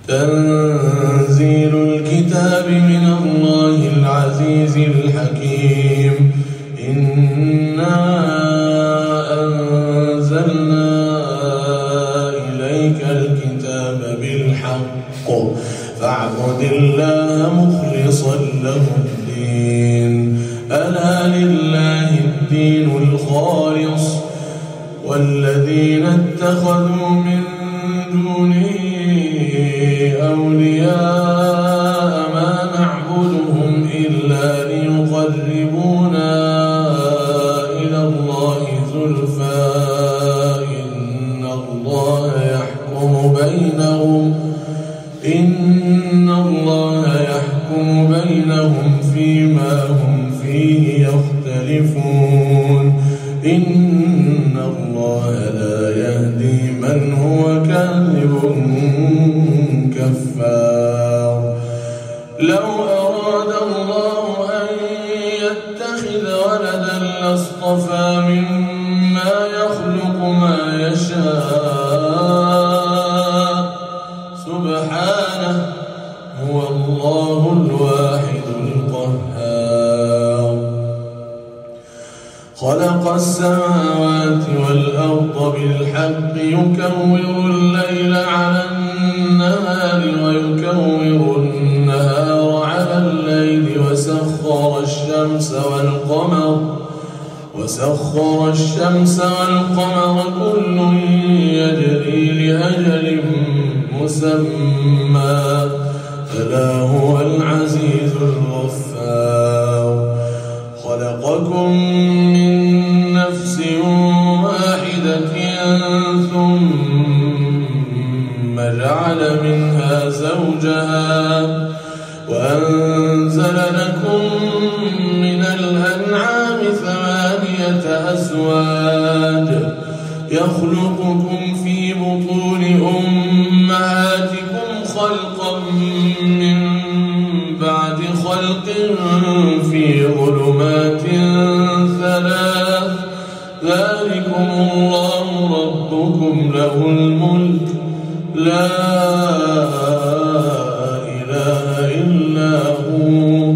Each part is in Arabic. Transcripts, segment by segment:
تنزيل الكتاب من الله العزيز الحكيم. إنا أنزلنا إليك الكتاب بالحق فاعبد الله مخلصا له الدين. ألا لله الدين الخالص والذين اتخذوا من دونه أولياء ما نعبدهم إلا ليقربونا إلى الله زلفى إن الله يحكم بينهم فيما هم فيه يختلفون. إن الله لا يهدي من هو كاذب كفار. لو أراد الله أن يتخذ ولدا لاصطفى مما يخلق ما يشاء سبحانه هو الله الواحد القهار. خلق السماوات والأرض بالحق يكور الليل على النهار ويكور النهار على الليل وسخر الشمس والقمر كل يجري لأجل مسمى ألا هو العزيز الغفار. خلقكم من نفس واحدة ثم جعل منها زوجها وأنزل لكم من الأنعام 8 أزواج يخلقكم في بطون أمهاتكم خلقا من بعد خلق في ظلمات 3 ذلكم الله ربكم له الملك لا إله إلا هو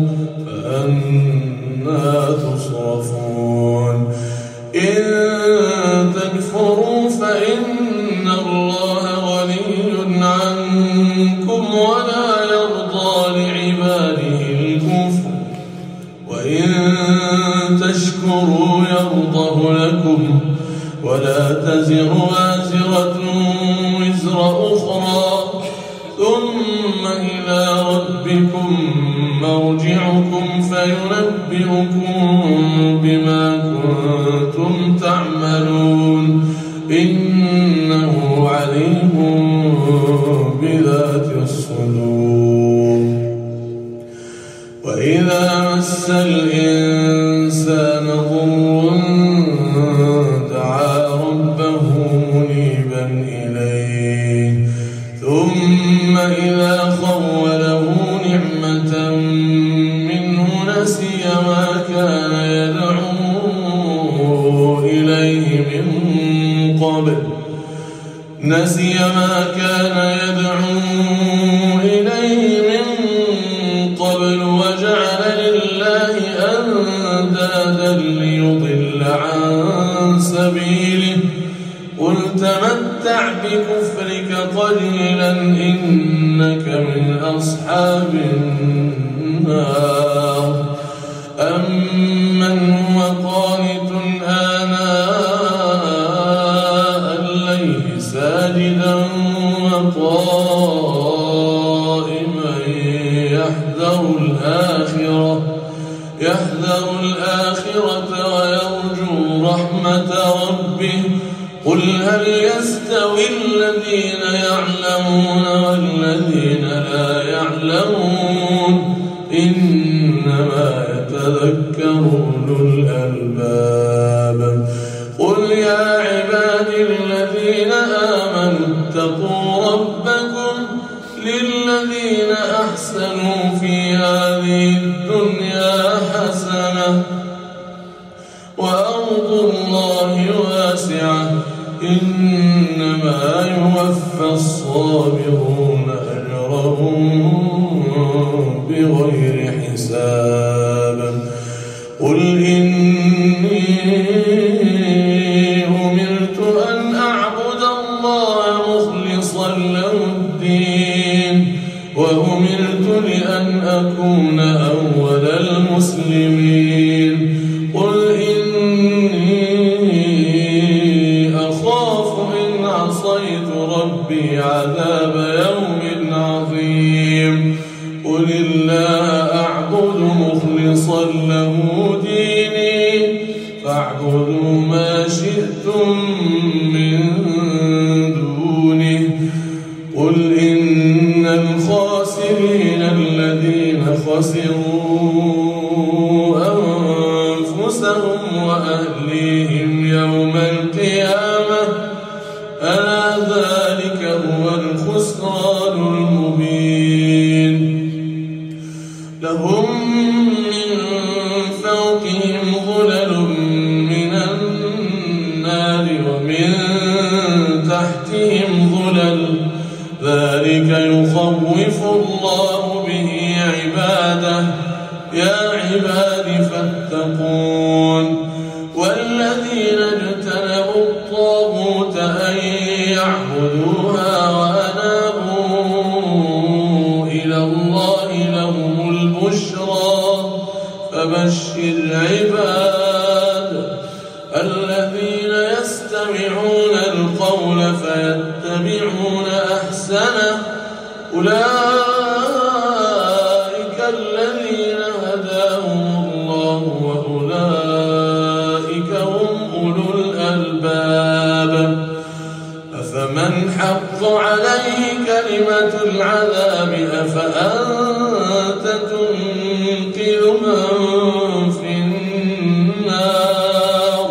فأنى تصرفون. إن تكفروا فإن الله غني عنكم ولا يرضى لعباده الكفر وإن تشكروا يرضه لكم ولا تزر وازرة وزر أخرى ثم إلى ربكم مرجعكم فينبئكم بما كنتم تعملون إنه عليم بذات الصدور. وإذا مس الإنسان ضر دعا ربه منيبا إليه ثم إذا خوله نعمة منه نسي ما كان يدعو إليه من قبل وجعل لله أندادا ليضل عن سبيله قل تمتع بكفرك قليلا إنك من أصحاب النار. أمن هو قانت آناء الليل ساجدا وقائما يحذر الآخرة ويرجو رحمة ربه قل هل يستوي الذين يعلمون والذين لا يعلمون إنما يتذكر أولو الألباب. قل يا عبادي الذين آمنوا اتقوا ربكم للذين أحسنوا في هذه الدنيا حسنة وأرض الله واسعة إنما يوفى الصابرون أجرهم وهم بغير حساب قل إني أمرت أن أعبد الله مخلصا له الدين وأمرت لأن أكون أول المسلمين قل إني أخاف إن عصيت ربي عذاب يوم عظيم قل الله أعبد مخلصا له ديني فاعبدوا ما شئتم من دونه قل إن الخاسرين الذين خسروا أنفسهم وأهليهم يوم القيامة ألا ذلك هو الخسران المبين لهم من فوقهم ظلل من النار ومن تحتهم ظلل ذلك يخوف الله به عباده يا عباد فاتقون والذين اجتنبوا الطاغوت أن يعبدوها وأنابوا إلى الله لهم البشرى فبشر عباد الذين يستمعون القول فيتبعون أحسنه أولئك الذين هداهم الله وأولئك هم أولو الألباب أفمن حق عليه كلمة العذاب أفأنت تنقذ من في النار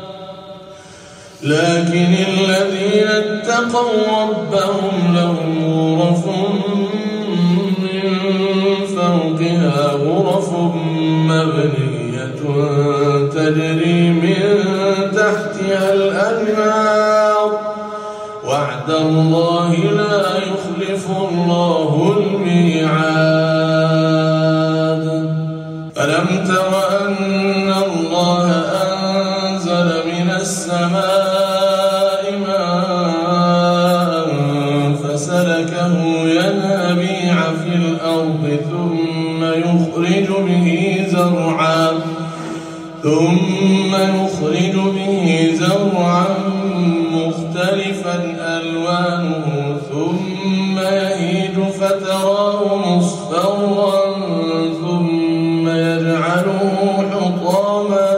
لكن الذين اتقوا ربهم لهم غرف من فوقها غرف مبنية تجري من تحتها الأنهار وعد الله لا يخلف الله الميعاد ألم تر أن الله أنزل من السماء ماء فسلكه ينابيع في الأرض ثم يخرج به زرعا مختلفا ألوانه ثم يهيج فتراه مصفرا ثم يجعله حطاما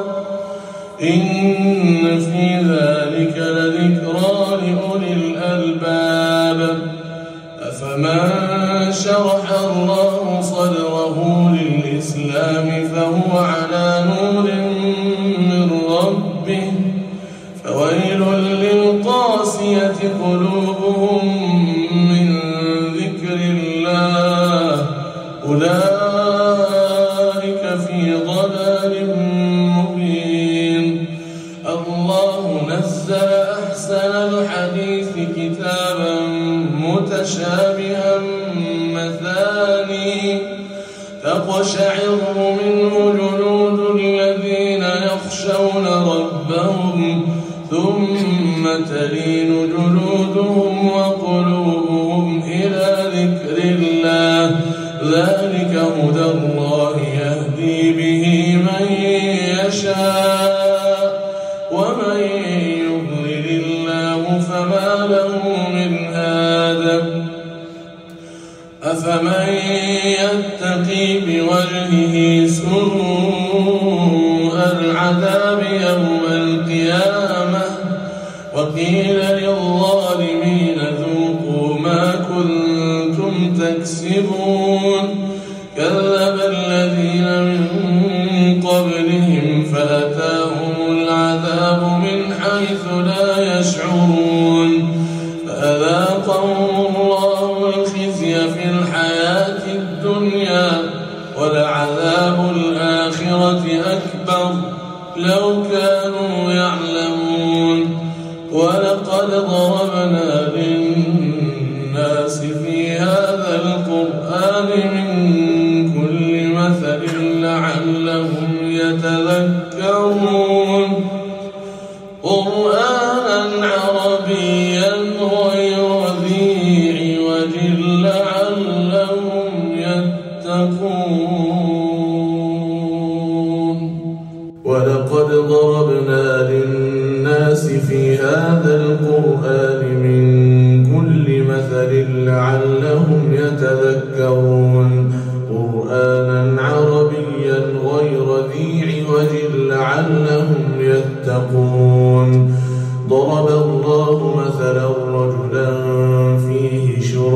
إن في ذلك لذكرى لأولي الألباب أفمن شرح الله صدره للإسلام فهو على نور من ربه فويل للقاسية قلوبهم من ذكر الله أولئك في ضلال مبين الله نزل أحسن الحديث كتابا متشابها مثاني تقشعر منه جلود الذين يخشون ربهم ثم تلين جلودهم وقلوبهم إلى ذكر الله ذلك هدى الله يهدي به من يشاء ومن يضلل الله فما له من هاد أفمن يتقي بوجهه سوء العذاب يوم القيامة وقيل للظالمين ذوقوا ما كنتم تكسبون كذب الذين من قبلهم فأتاهم العذاب من حيث لا يشعرون فأذاقهم الله الخزي في الحياة الدنيا ولعذاب الآخرة أكبر لو كانوا يعلمون ولقد ضربنا للناس في هذا القرآن لعلهم يتقون ولقد ضربنا للناس في هذا القرآن من كل مثل لعلهم يتذكرون قرآنا عربيا غير ذي عوج لعلهم يتقون ضرب الله مثلا رجلا فيه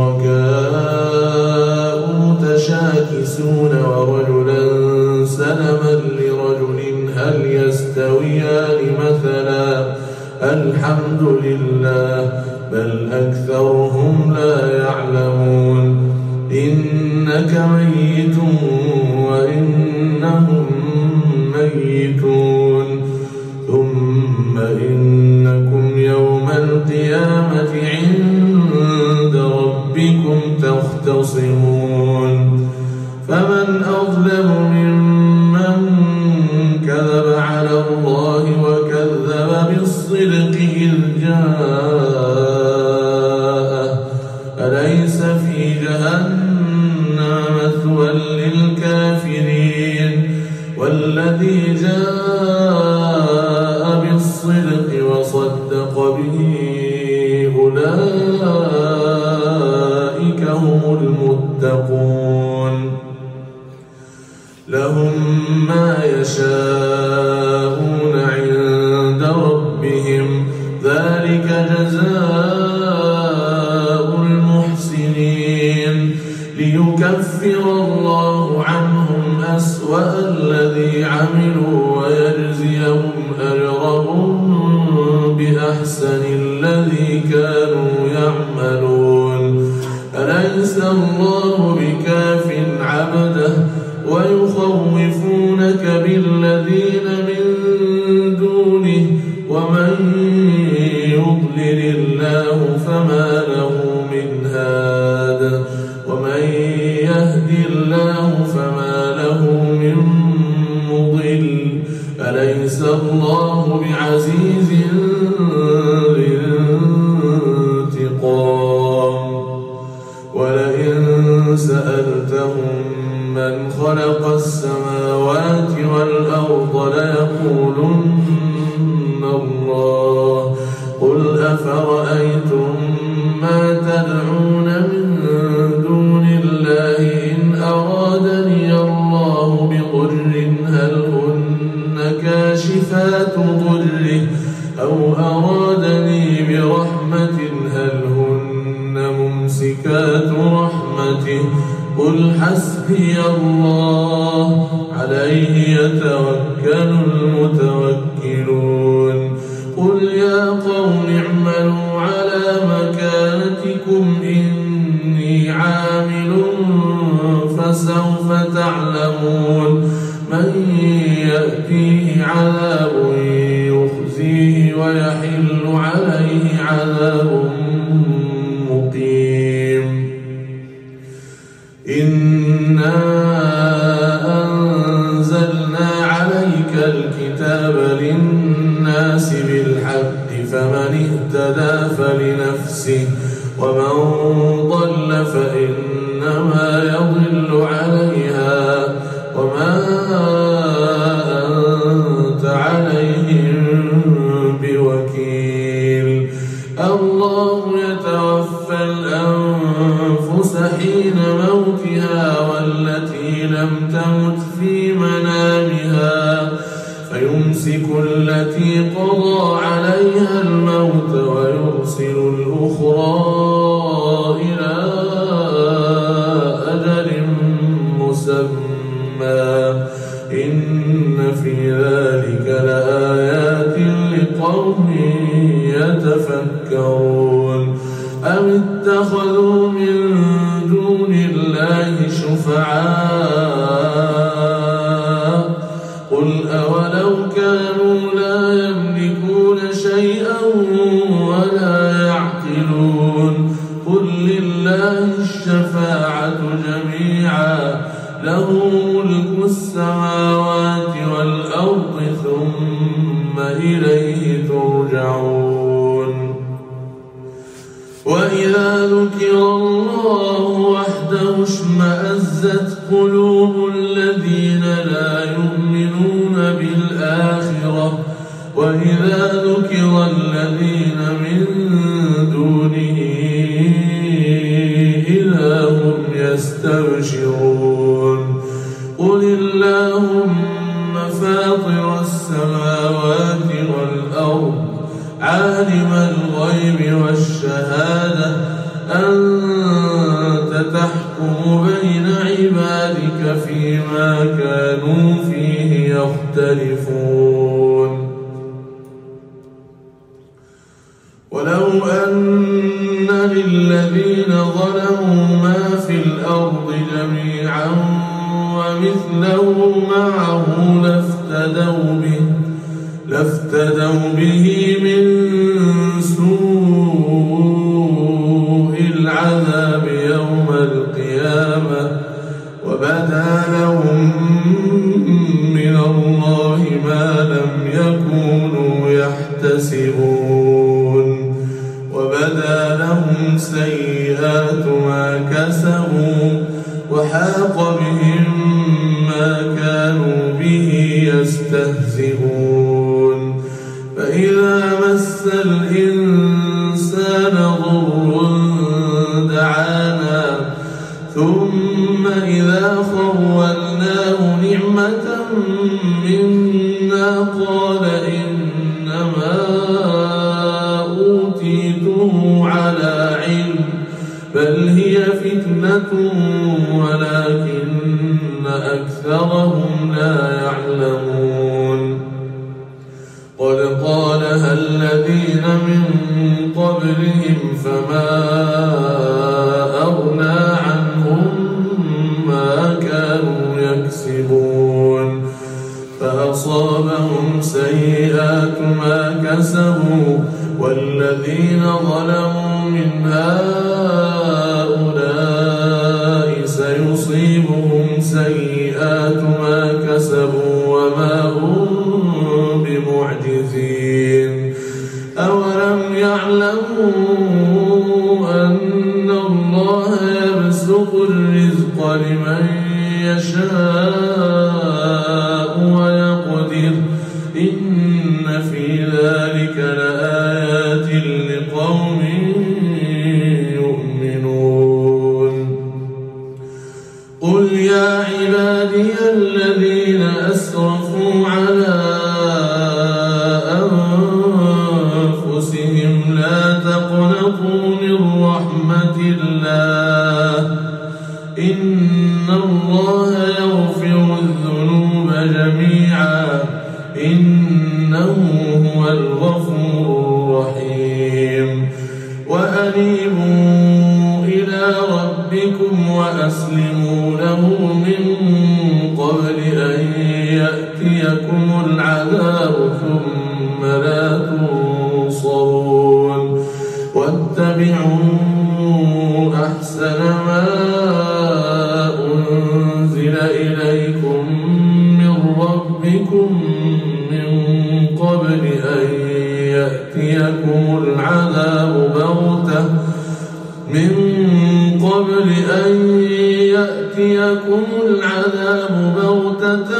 شركاء متشاكسون ورجلا سلما لرجل هل يستويان مثلا الحمد لله بل أكثرهم لا يعلمون إنك ميت وإنهم ميتون ثم إنكم يوم القيامة عند ربكم تختصمون فمن أظلم ممن كذب على الله وكذب بالصدق إذ جاءه أليس في جهنم مثوى للكافرين والذي جاء بالصدق وصدق به أولئك هم المتقون لهم ما يشاءون عند ربهم ذلك جزاء المحسنين ليكفر الله عنهم أسوأ الذي عملوا ويجزيهم أجرهم بأحسن الذي كانوا يعملون أليس الله بكاف عبده ويخوفونك بالذين من دونه ومن يضلل الله فما له من هاد ومن يهد الله فما له من مضل أليس الله بعزيز ذي انتقام ولئن سألتهم من خلق السماوات والأرض ليقولن الله قل أفرأيتم ما تدعون من دون الله إن أرادني الله بضر هل هن كاشفات ضره أو أرادني برحمة هل هن ممسكات رحمته قل حسبي الله عليه يتوكل المتوكلون قل يا قوم اعملوا على مكانتكم إني عامل فسوف تعلمون من يأتيه عذاب يخزيه ويحل عليه عذاب مقيم إنا أنزلنا عليك الكتاب للناس بالحق فمن اهتدى فلنفسه ومن ضل فإنما يضل عليها وما أنت عليهم بوكيل الله يتوفى الأنفس حين موتها والتي لم تمت في منامها فيمسك التي قضى عليها الموت ويرسل الأخرى إلى أجل مسمى إن في ذلك لآيات لقوم يتفكرون أم اتخذوا من دون الله شفعاء قل أولو كانوا لا يملكون شيئا ولا يعقلون قل لله الشفاعة جميعا له ملك السماوات والأرض ثم إليه ترجعون وإذا ذكر الله وحده اشمأزت قلوب الذين لا يؤمنون بالآخرة وإذا ذكر الذين من دونه إذا هم يستبشرون قل اللهم فاطر السماوات والأرض عالم الغيب والشهادة أنت تحكم بين عبادك فيما كانوا فيه يختلفون ولو أن للذين ظلموا ما في الأرض جميعا ومثله معه لافتدوا به من سوء العذاب يوم القيامة وبدا لهم من الله ما لم يكونوا يحتسبون وبدا لهم سيئات ما كسبوا وحاق بهم ما كانوا به يستهزئون فإذا مس الإنسان ضر دعانا ثم إذا خولناه نعمة منا قال إنما أوتيته على علم بل هي فتنة ولكن أكثرهم لا يعلمون قد قالها الذين من قبلهم فما أغنى عنهم ما كانوا يكسبون فأصابهم سيئات ما كسبوا والذين ظلموا من هؤلاء سيصيبهم سيئات ما كسبوا وما هم بمعجزين أولم يعلموا أن الله يبسط الرزق لمن يشاء ويقدر إن في ذلك لآيات لقوم يؤمنون قل يا عبادي الذين أسرفوا على أنفسهم لا تقنطوا من رحمة الله إن الله يغفر الذنوب جميعا إنه هو الغفور الرحيم وأنيبوا إلى ربكم وأسلموا له من قبل أن يأتيكم العذاب ثم لا تنصرون واتبعوا أحسن ما أنزل إليكم من ربكم من قبل أن يأتيكم العذاب بغتة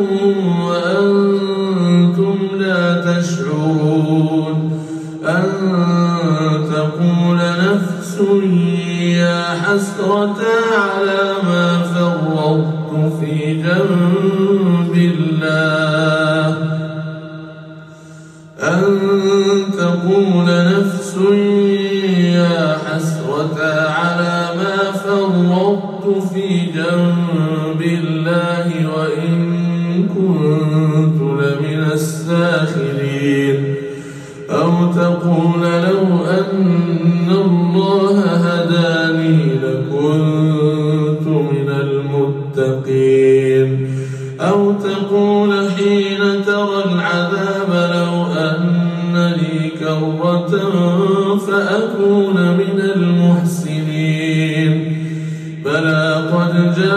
وأنتم لا تشعرون أن تقول نفس يا حسرة على ما فرطت في جنب الله أن تقول نفس يا حسرة على ما فرطت في جنب الله وإن كنت لمن الساخرين أو تقول لو أن الله هداني لكنت من المتقين أو تقول حين ترى العذاب لو أن لي كرة فأكون من المحسنين بلى قد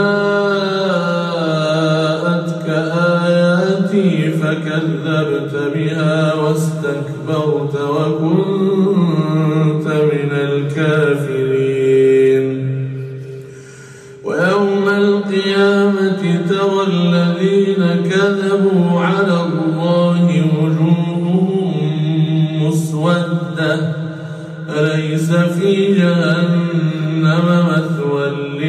جاءتك آياتي فكذبت بها واستكبرت وكنت من الكافرين القيامة ترى الذين كذبوا على الله وجوههم مسودة أليس في جهنم مثوى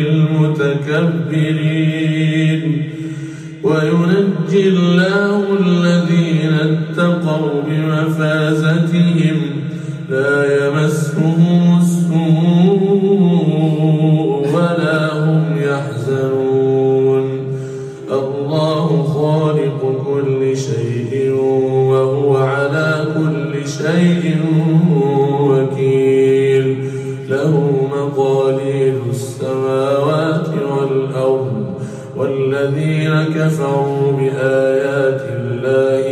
للمتكبرين وينجي الله الذين اتقوا بمفازتهم لا يمسهم السوء ولا هم يحزنون الله خالق كل شيء وهو على كل شيء وكيل له مقاليد السماوات والأرض والذين كفروا بآيات الله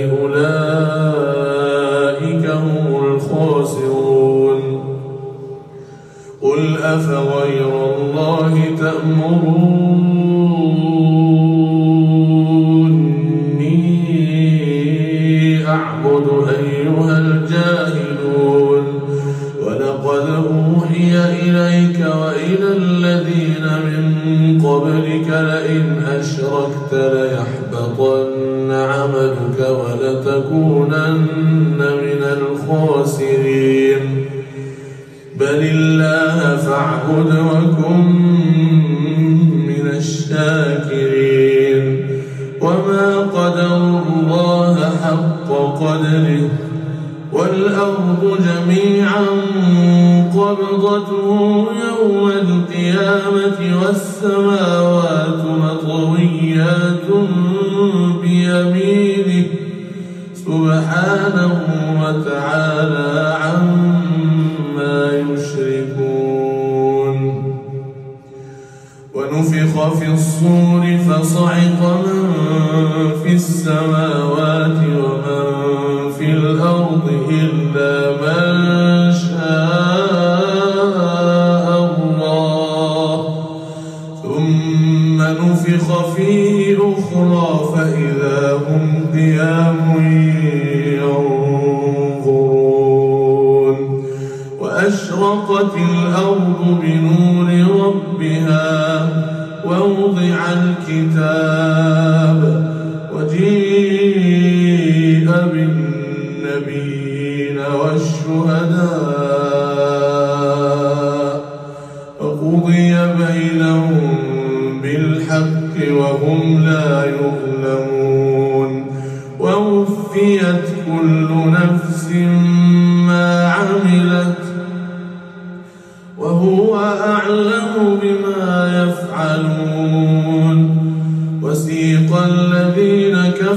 أولئك هم الخاسرون قل أفغير الله تأمروني أعبد أيها الجاهلون ولقد أوحي إليك وإلى الذين من قبلك لئن أشركت ليحبطن عملك ولتكونن من الخاسرين بل الله فاعبد وكن من الشاكرين وما قدروا الله حق قدره والأرض جميعا قبضته يوم القيامة والسماوات مطويات بيمينه سبحانه وتعالى عما يشركون ونفخ في الصور فصعق من في السماوات ومن في الأرض إلا من شاء الله ثم نفخ فيه أخرى فإذا هم قيام ينظرون وأشرقت الأرض بنور ربها ووضع الكتاب وجيء بالنبيين والشهداء وقضي بينهم بالحق وهم لا يظلمون ووفيت كل نفس ما عملت وهو أعلم بما يفعلون وسيق الذين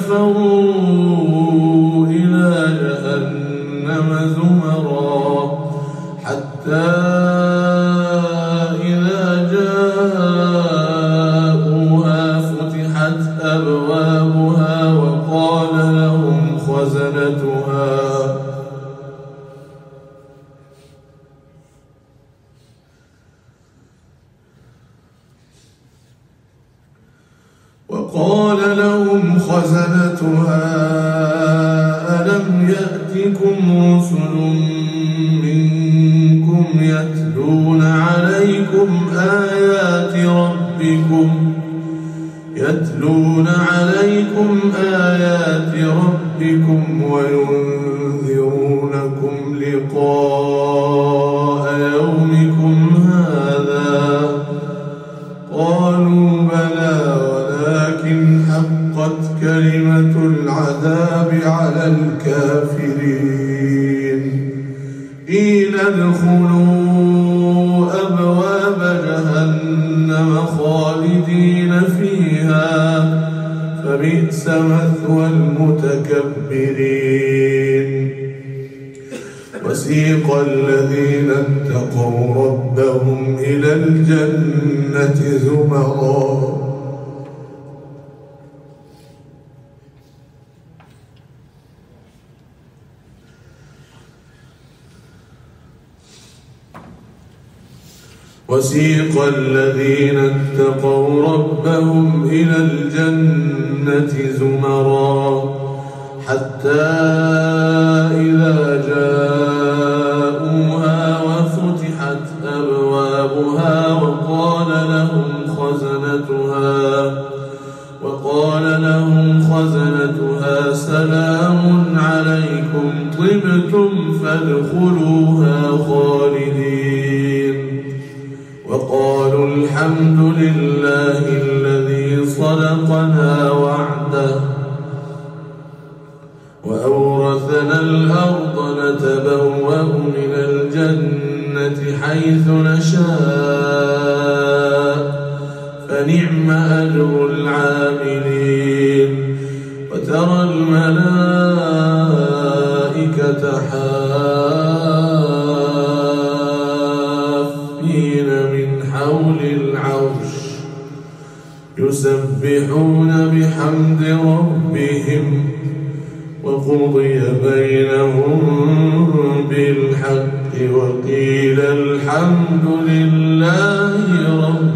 كفروا إلى جهنم زمرا حتى إذا جاءوها فتحت أبوابها وقال لهم خزنتها ألم يأتكم رسل منكم يتلون عليكم آيات ربكم وينذرونكم لقاء يومكم هذا قالوا بلى ولكن حقت كلمة العذاب على الكافرين قيل ادخلوا أبواب جهنم خالدين فيها فبئس مثوى المتكبرين وسيق الذين اتقوا ربهم إلى الجنة زمرا وسيق الذين اتقوا ربهم إلى الجنة زمرا حتى إذا جاءوها وفتحت أبوابها وقال لهم خزنتها الحمد لله الذي صدقنا وعده وأورثنا الأرض نتبوأ من الجنة حيث نشاء فنعم أجر العاملين وترى الملائكة حافين من حول العرش يسبحون بحمد ربهم وقضي بينهم بالحق وقيل الحمد لله رب